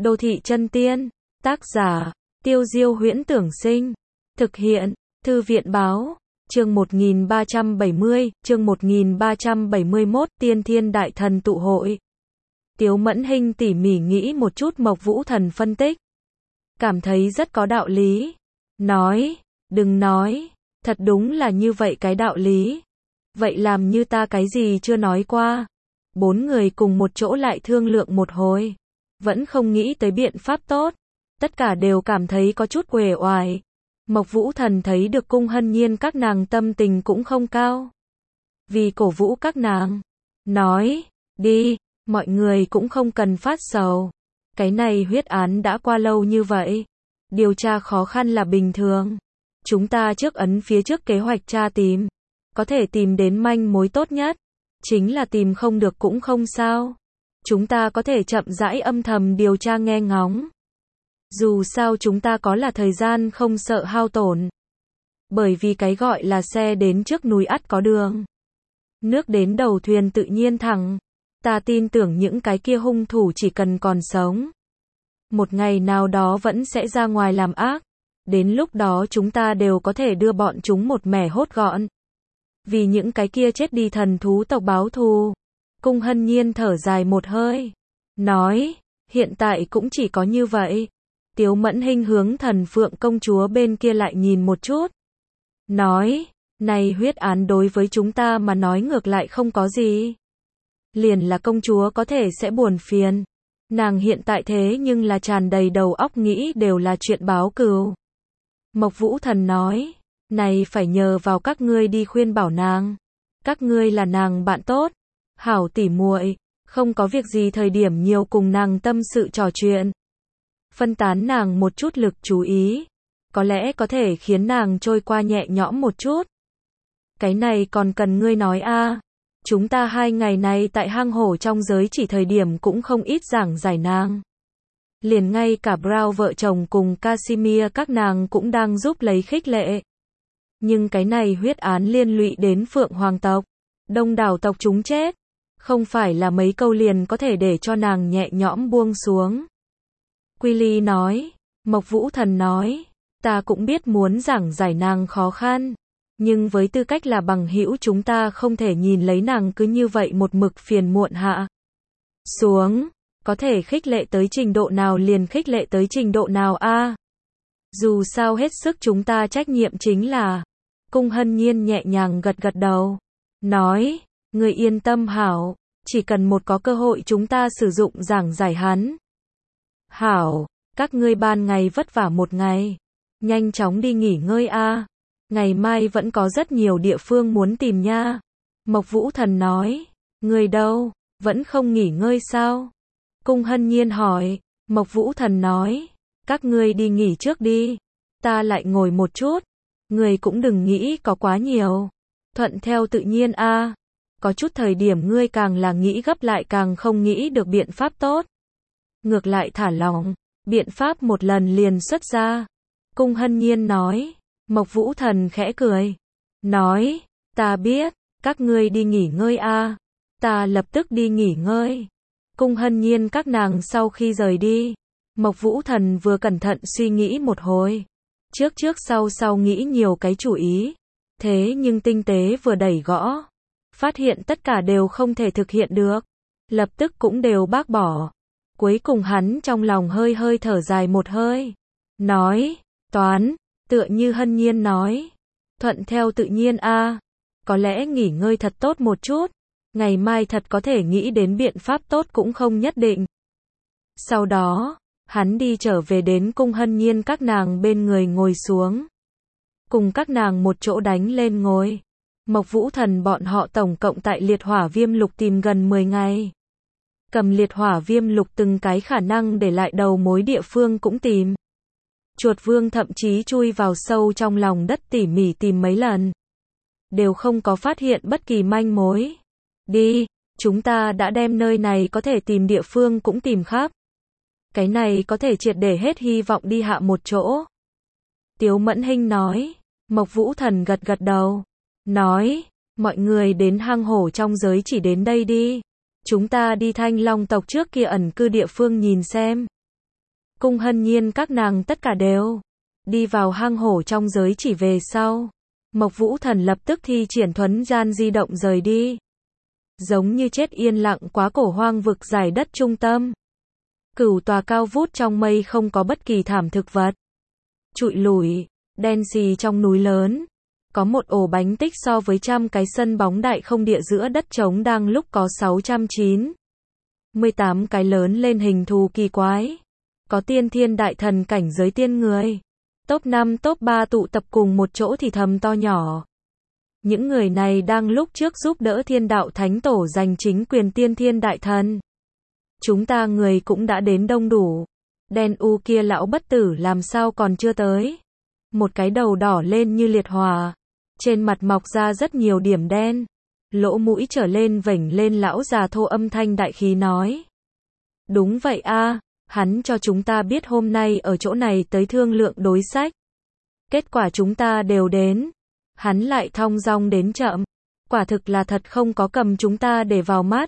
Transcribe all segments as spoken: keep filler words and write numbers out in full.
Đô thị chân tiên. Tác giả, Tiêu Diêu Huyễn Tưởng Sinh. Thực hiện, Thư viện Báo. Chương một nghìn ba trăm bảy mươi, chương một nghìn ba trăm bảy mươi mốt, Tiên Thiên Đại Thần tụ hội. Tiếu Mẫn Hinh tỉ mỉ nghĩ một chút Mộc Vũ Thần phân tích. Cảm thấy rất có đạo lý. Nói, đừng nói, thật đúng là như vậy cái đạo lý. Vậy làm như ta cái gì chưa nói qua. Bốn người cùng một chỗ lại thương lượng một hồi. Vẫn không nghĩ tới biện pháp tốt. Tất cả đều cảm thấy có chút uể oải. Mộc Vũ Thần thấy được Cung Hân Nhiên các nàng tâm tình cũng không cao. Vì cổ vũ các nàng. Nói, đi, mọi người cũng không cần phát sầu. Cái này huyết án đã qua lâu như vậy. Điều tra khó khăn là bình thường. Chúng ta trước ấn phía trước kế hoạch tra tìm. Có thể tìm đến manh mối tốt nhất. Chính là tìm không được cũng không sao. Chúng ta có thể chậm rãi âm thầm điều tra nghe ngóng. Dù sao chúng ta có là thời gian không sợ hao tổn. Bởi vì cái gọi là xe đến trước núi ắt có đường. Nước đến đầu thuyền tự nhiên thẳng. Ta tin tưởng những cái kia hung thủ chỉ cần còn sống. Một ngày nào đó vẫn sẽ ra ngoài làm ác. Đến lúc đó chúng ta đều có thể đưa bọn chúng một mẻ hốt gọn. Vì những cái kia chết đi thần thú tộc báo thù. Cung Hân Nhiên thở dài một hơi. Nói, hiện tại cũng chỉ có như vậy. Tiếu Mẫn Hinh hướng Thần Phượng công chúa bên kia lại nhìn một chút. Nói, này huyết án đối với chúng ta mà nói ngược lại không có gì. Liền là công chúa có thể sẽ buồn phiền. Nàng hiện tại thế nhưng là tràn đầy đầu óc nghĩ đều là chuyện báo cừu. Mộc Vũ Thần nói, này phải nhờ vào các ngươi đi khuyên bảo nàng. Các ngươi là nàng bạn tốt, hảo tỉ muội, không có việc gì thời điểm nhiều cùng nàng tâm sự trò chuyện. Phân tán nàng một chút lực chú ý, có lẽ có thể khiến nàng trôi qua nhẹ nhõm một chút. Cái này còn cần ngươi nói a? Chúng ta hai ngày này tại hang hổ trong giới chỉ thời điểm cũng không ít giảng giải nàng. Liền ngay cả Brown vợ chồng cùng Casimir các nàng cũng đang giúp lấy khích lệ. Nhưng cái này huyết án liên lụy đến Phượng Hoàng tộc, đông đảo tộc chúng chết, không phải là mấy câu liền có thể để cho nàng nhẹ nhõm buông xuống. Quy Ly nói, Mộc Vũ Thần nói, ta cũng biết muốn giảng giải nàng khó khăn, nhưng với tư cách là bằng hữu chúng ta không thể nhìn lấy nàng cứ như vậy một mực phiền muộn hạ xuống, có thể khích lệ tới trình độ nào liền khích lệ tới trình độ nào a. Dù sao hết sức chúng ta trách nhiệm chính là. Cung Hân Nhiên nhẹ nhàng gật gật đầu, nói, người yên tâm hảo, chỉ cần một có cơ hội chúng ta sử dụng giảng giải hắn. Hảo, các ngươi ban ngày vất vả một ngày, nhanh chóng đi nghỉ ngơi a. Ngày mai vẫn có rất nhiều địa phương muốn tìm nha. Mộc Vũ Thần nói, người đâu, vẫn không nghỉ ngơi sao? Cung Hân Nhiên hỏi, Mộc Vũ Thần nói, các ngươi đi nghỉ trước đi, ta lại ngồi một chút. Người cũng đừng nghĩ có quá nhiều. Thuận theo tự nhiên a. Có chút thời điểm ngươi càng là nghĩ gấp lại càng không nghĩ được biện pháp tốt. Ngược lại thả lỏng, biện pháp một lần liền xuất ra. Cung Hân Nhiên nói, Mộc Vũ Thần khẽ cười. Nói, ta biết, các ngươi đi nghỉ ngơi a. Ta lập tức đi nghỉ ngơi. Cung Hân Nhiên các nàng sau khi rời đi. Mộc Vũ Thần vừa cẩn thận suy nghĩ một hồi. Trước trước sau sau nghĩ nhiều cái chủ ý. Thế nhưng tinh tế vừa đẩy gõ. Phát hiện tất cả đều không thể thực hiện được. Lập tức cũng đều bác bỏ. Cuối cùng hắn trong lòng hơi hơi thở dài một hơi. Nói, toán, tựa như Hân Nhiên nói. Thuận theo tự nhiên a. Có lẽ nghỉ ngơi thật tốt một chút. Ngày mai thật có thể nghĩ đến biện pháp tốt cũng không nhất định. Sau đó. Hắn đi trở về đến Cung Hân Nhiên các nàng bên người ngồi xuống. Cùng các nàng một chỗ đánh lên ngồi. Mộc Vũ Thần bọn họ tổng cộng tại liệt hỏa viêm lục tìm gần mười ngày. Cầm liệt hỏa viêm lục từng cái khả năng để lại đầu mối địa phương cũng tìm. Chuột vương thậm chí chui vào sâu trong lòng đất tỉ mỉ tìm mấy lần. Đều không có phát hiện bất kỳ manh mối. Đi, chúng ta đã đem nơi này có thể tìm địa phương cũng tìm khắp. Cái này có thể triệt để hết hy vọng đi hạ một chỗ. Tiếu Mẫn Hinh nói. Mộc Vũ Thần gật gật đầu. Nói, mọi người đến hang hổ trong giới chỉ đến đây đi. Chúng ta đi Thanh Long tộc trước kia ẩn cư địa phương nhìn xem. Cung Hân Nhiên các nàng tất cả đều đi vào hang hổ trong giới chỉ về sau. Mộc Vũ Thần lập tức thi triển thuấn gian di động rời đi. Giống như chết yên lặng quá cổ hoang vực giải đất trung tâm. Cửu tòa cao vút trong mây không có bất kỳ thảm thực vật. Trụi lủi, đen xì trong núi lớn. Có một ổ bánh tích so với trăm cái sân bóng đại không địa giữa đất trống đang lúc có sáu trăm chín mươi tám cái lớn lên hình thù kỳ quái. Có tiên thiên đại thần cảnh giới tiên người. Top năm top ba tụ tập cùng một chỗ thì thầm to nhỏ. Những người này đang lúc trước giúp đỡ thiên đạo thánh tổ giành chính quyền tiên thiên đại thần. Chúng ta người cũng đã đến đông đủ. Đen u kia lão bất tử làm sao còn chưa tới. Một cái đầu đỏ lên như liệt hỏa. Trên mặt mọc ra rất nhiều điểm đen. Lỗ mũi trở lên vểnh lên lão già thô âm thanh đại khí nói. Đúng vậy a, hắn cho chúng ta biết hôm nay ở chỗ này tới thương lượng đối sách. Kết quả chúng ta đều đến. Hắn lại thong dong đến chậm. Quả thực là thật không có cầm chúng ta để vào mắt.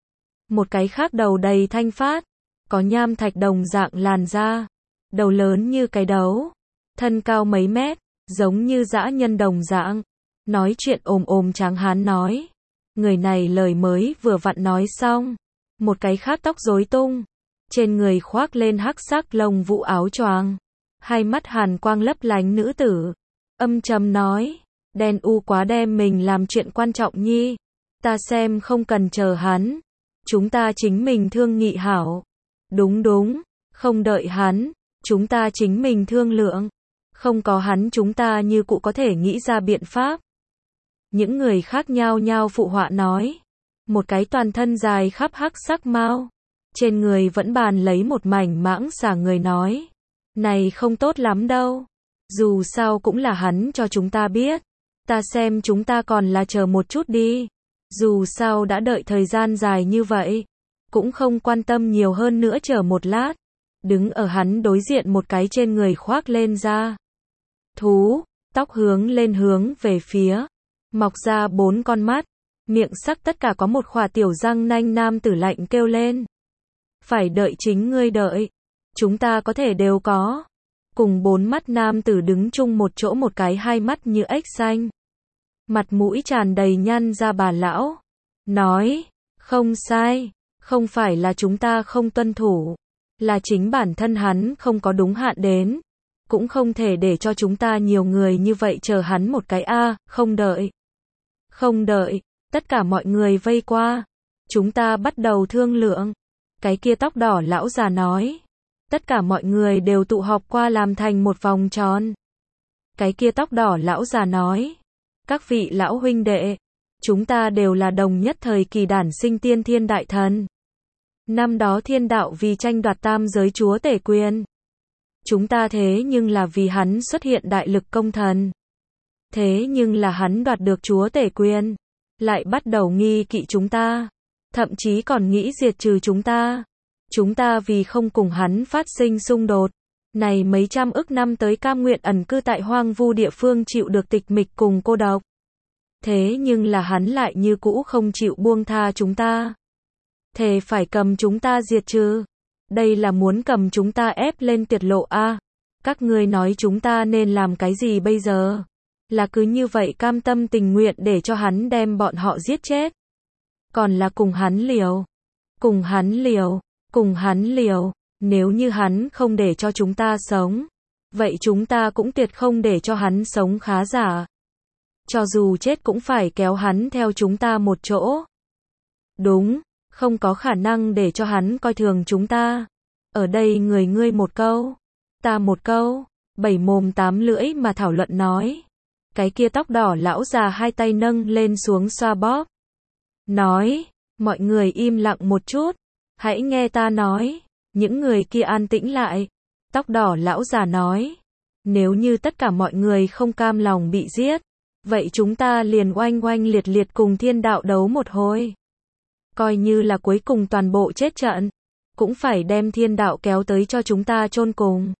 Một cái khác đầu đầy thanh phát. Có nham thạch đồng dạng làn da. Đầu lớn như cái đấu. Thân cao mấy mét. Giống như dã nhân đồng dạng. Nói chuyện ồm ồm tráng hán nói. Người này lời mới vừa vặn nói xong. Một cái khác tóc rối tung. Trên người khoác lên hắc sắc lông vũ áo choàng. Hai mắt hàn quang lấp lánh nữ tử. Âm trầm nói. Đen u quá đem mình làm chuyện quan trọng nhi. Ta xem không cần chờ hắn. Chúng ta chính mình thương nghị hảo. Đúng đúng. Không đợi hắn. Chúng ta chính mình thương lượng. Không có hắn chúng ta như cụ có thể nghĩ ra biện pháp. Những người khác nhao nhao phụ họa nói. Một cái toàn thân dài khắp hắc sắc mao. Trên người vẫn bàn lấy một mảnh mãng xà người nói. Này không tốt lắm đâu. Dù sao cũng là hắn cho chúng ta biết. Ta xem chúng ta còn là chờ một chút đi. Dù sao đã đợi thời gian dài như vậy. Cũng không quan tâm nhiều hơn nữa chờ một lát. Đứng ở hắn đối diện một cái trên người khoác lên ra. Thú, tóc hướng lên hướng về phía. Mọc ra bốn con mắt. Miệng sắc tất cả có một khỏa tiểu răng nanh nam tử lạnh kêu lên. Phải đợi chính ngươi đợi. Chúng ta có thể đều có. Cùng bốn mắt nam tử đứng chung một chỗ một cái hai mắt như ếch xanh. Mặt mũi tràn đầy nhăn ra bà lão. Nói, không sai, không phải là chúng ta không tuân thủ. Là chính bản thân hắn không có đúng hạn đến. Cũng không thể để cho chúng ta nhiều người như vậy chờ hắn một cái a, không đợi. Không đợi, tất cả mọi người vây qua. Chúng ta bắt đầu thương lượng. Cái kia tóc đỏ lão già nói. Tất cả mọi người đều tụ họp qua làm thành một vòng tròn. Cái kia tóc đỏ lão già nói. Các vị lão huynh đệ. Chúng ta đều là đồng nhất thời kỳ đản sinh tiên thiên đại thần. Năm đó thiên đạo vì tranh đoạt tam giới chúa tể quyền. Chúng ta thế nhưng là vì hắn xuất hiện đại lực công thần. Thế nhưng là hắn đoạt được chúa tể quyền. Lại bắt đầu nghi kỵ chúng ta. Thậm chí còn nghĩ diệt trừ chúng ta. Chúng ta vì không cùng hắn phát sinh xung đột. Này mấy trăm ức năm tới cam nguyện ẩn cư tại hoang vu địa phương chịu được tịch mịch cùng cô độc. Thế nhưng là hắn lại như cũ không chịu buông tha chúng ta. Thề phải cầm chúng ta diệt trừ. Đây là muốn cầm chúng ta ép lên tuyệt lộ a. À, các ngươi nói chúng ta nên làm cái gì bây giờ? Là cứ như vậy cam tâm tình nguyện để cho hắn đem bọn họ giết chết. Còn là cùng hắn liều. Cùng hắn liều. Cùng hắn liều. Nếu như hắn không để cho chúng ta sống. Vậy chúng ta cũng tuyệt không để cho hắn sống khá giả. Cho dù chết cũng phải kéo hắn theo chúng ta một chỗ. Đúng. Không có khả năng để cho hắn coi thường chúng ta. Ở đây người ngươi một câu. Ta một câu. Bảy mồm tám lưỡi mà thảo luận nói. Cái kia tóc đỏ lão già hai tay nâng lên xuống xoa bóp. Nói. Mọi người im lặng một chút. Hãy nghe ta nói. Những người kia an tĩnh lại. Tóc đỏ lão già nói. Nếu như tất cả mọi người không cam lòng bị giết. Vậy chúng ta liền oanh oanh liệt liệt cùng thiên đạo đấu một hồi. Coi như là cuối cùng toàn bộ chết trận. Cũng phải đem thiên đạo kéo tới cho chúng ta chôn cùng.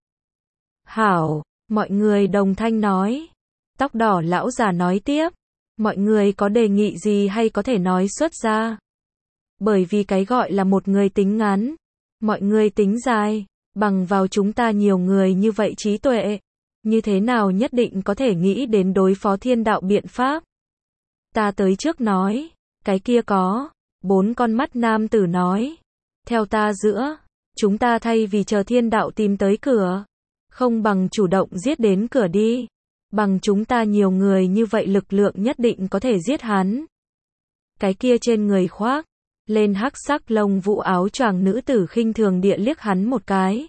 Hảo, mọi người đồng thanh nói. Tóc đỏ lão già nói tiếp. Mọi người có đề nghị gì hay có thể nói xuất ra. Bởi vì cái gọi là một người tính ngắn. Mọi người tính dài. Bằng vào chúng ta nhiều người như vậy trí tuệ, như thế nào nhất định có thể nghĩ đến đối phó thiên đạo biện pháp. Ta tới trước nói, cái kia có, bốn con mắt nam tử nói. Theo ta giữa, chúng ta thay vì chờ thiên đạo tìm tới cửa, không bằng chủ động giết đến cửa đi. Bằng chúng ta nhiều người như vậy lực lượng nhất định có thể giết hắn. Cái kia trên người khoác lên hắc sắc lông vũ áo choàng nữ tử khinh thường địa liếc hắn một cái.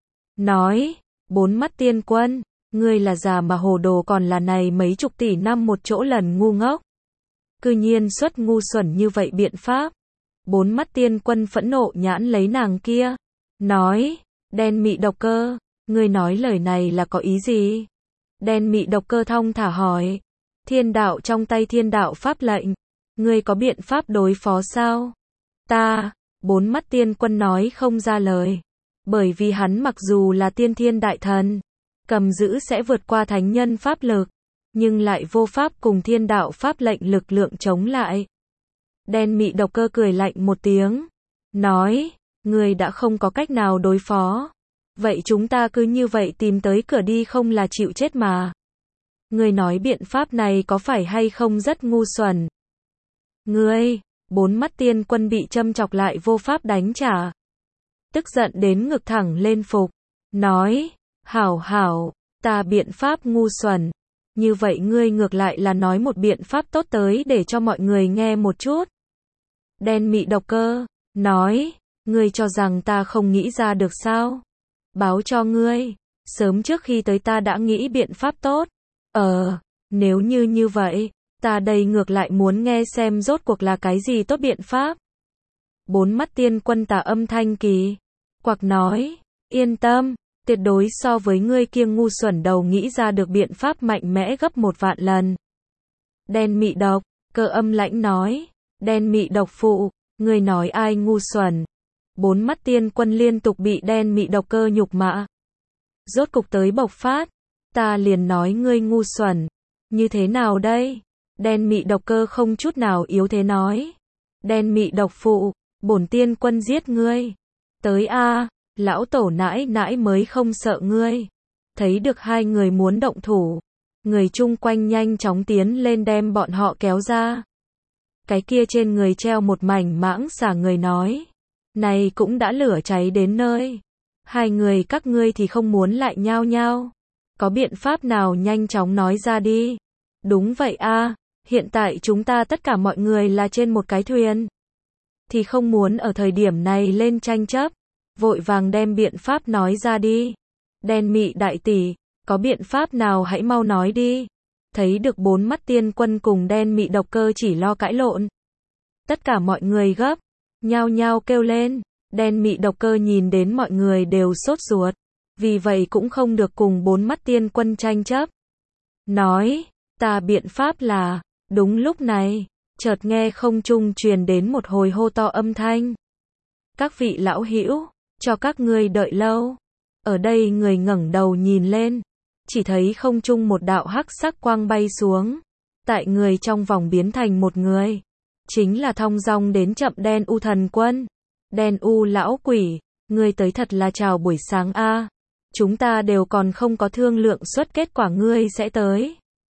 Nói, bốn mắt tiên quân, ngươi là già mà hồ đồ còn là này mấy chục tỷ năm một chỗ lần ngu ngốc. Cư nhiên xuất ngu xuẩn như vậy biện pháp. Bốn mắt tiên quân phẫn nộ nhãn lấy nàng kia. Nói, đen mị độc cơ, ngươi nói lời này là có ý gì? Đen mị độc cơ thong thả hỏi. Thiên đạo trong tay thiên đạo pháp lệnh. Ngươi có biện pháp đối phó sao? Ta, bốn mắt tiên quân nói không ra lời. Bởi vì hắn mặc dù là tiên thiên đại thần, cầm giữ sẽ vượt qua thánh nhân pháp lực, nhưng lại vô pháp cùng thiên đạo pháp lệnh lực lượng chống lại. Đen mị độc cơ cười lạnh một tiếng. Nói, ngươi đã không có cách nào đối phó. Vậy chúng ta cứ như vậy tìm tới cửa đi không là chịu chết mà. Ngươi nói biện pháp này có phải hay không rất ngu xuẩn. Ngươi, bốn mắt tiên quân bị châm chọc lại vô pháp đánh trả. Tức giận đến ngực thẳng lên phục. Nói, hảo hảo, ta biện pháp ngu xuẩn. Như vậy ngươi ngược lại là nói một biện pháp tốt tới để cho mọi người nghe một chút. Đen mị độc cơ, nói, ngươi cho rằng ta không nghĩ ra được sao? Báo cho ngươi, sớm trước khi tới ta đã nghĩ biện pháp tốt. Ờ, nếu như như vậy, ta đây ngược lại muốn nghe xem rốt cuộc là cái gì tốt biện pháp. Bốn mắt tiên quân tà âm thanh kỳ quặc nói, yên tâm, tuyệt đối so với ngươi kia ngu xuẩn đầu nghĩ ra được biện pháp mạnh mẽ gấp một vạn lần. Đen mị độc cơ âm lãnh nói, đen mị độc phụ, ngươi nói ai ngu xuẩn. Bốn mắt tiên quân liên tục bị đen mị độc cơ nhục mạ. Rốt cục tới bộc phát, ta liền nói ngươi ngu xuẩn. Như thế nào đây? Đen mị độc cơ không chút nào yếu thế nói. Đen mị độc phụ, bổn tiên quân giết ngươi. Tới a, lão tổ nãi nãi mới không sợ ngươi. Thấy được hai người muốn động thủ, người chung quanh nhanh chóng tiến lên đem bọn họ kéo ra. Cái kia trên người treo một mảnh mãng xà người nói, này cũng đã lửa cháy đến nơi. Hai người các ngươi thì không muốn lại nhao nhao. Có biện pháp nào nhanh chóng nói ra đi. Đúng vậy a, hiện tại chúng ta tất cả mọi người là trên một cái thuyền. Thì không muốn ở thời điểm này lên tranh chấp. Vội vàng đem biện pháp nói ra đi. Đen mị đại tỷ, có biện pháp nào hãy mau nói đi. Thấy được bốn mắt tiên quân cùng đen mị độc cơ chỉ lo cãi lộn. Tất cả mọi người gấp, nhao nhao kêu lên. Đen mị độc cơ nhìn đến mọi người đều sốt ruột. Vì vậy cũng không được cùng bốn mắt tiên quân tranh chấp. Nói, ta biện pháp là, đúng lúc này, chợt nghe không trung truyền đến một hồi hô to âm thanh. Các vị lão hữu, cho các ngươi đợi lâu. Ở đây người ngẩng đầu nhìn lên, chỉ thấy không trung một đạo hắc sắc quang bay xuống. Tại người trong vòng biến thành một người. Chính là thong dong đến chậm đen u thần quân. Đen u lão quỷ, ngươi tới thật là chào buổi sáng a. Chúng ta đều còn không có thương lượng suất kết quả ngươi sẽ tới.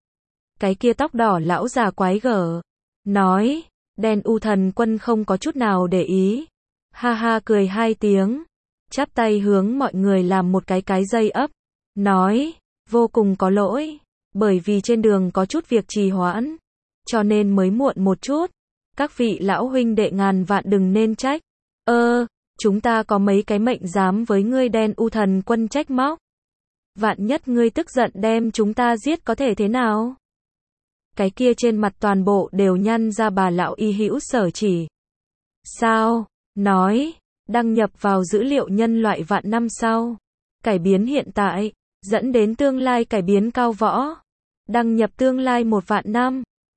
Cái kia tóc đỏ lão già quái gở. Nói, đen u thần quân không có chút nào để ý. Ha ha cười hai tiếng. Chắp tay hướng mọi người làm một cái cái dây ấp. Nói, vô cùng có lỗi. Bởi vì trên đường có chút việc trì hoãn. Cho nên mới muộn một chút. Các vị lão huynh đệ ngàn vạn đừng nên trách. Ơ, chúng ta có mấy cái mệnh dám với ngươi đen u thần quân trách móc. Vạn nhất ngươi tức giận đem chúng ta giết có thể thế nào? Cái kia trên mặt toàn bộ đều nhăn ra bà lão y hữu sở chỉ. Sao? Nói, đăng nhập vào dữ liệu nhân loại vạn năm sau. Cải biến hiện tại, dẫn đến tương lai cải biến cao võ. Đăng nhập tương lai một vạn năm.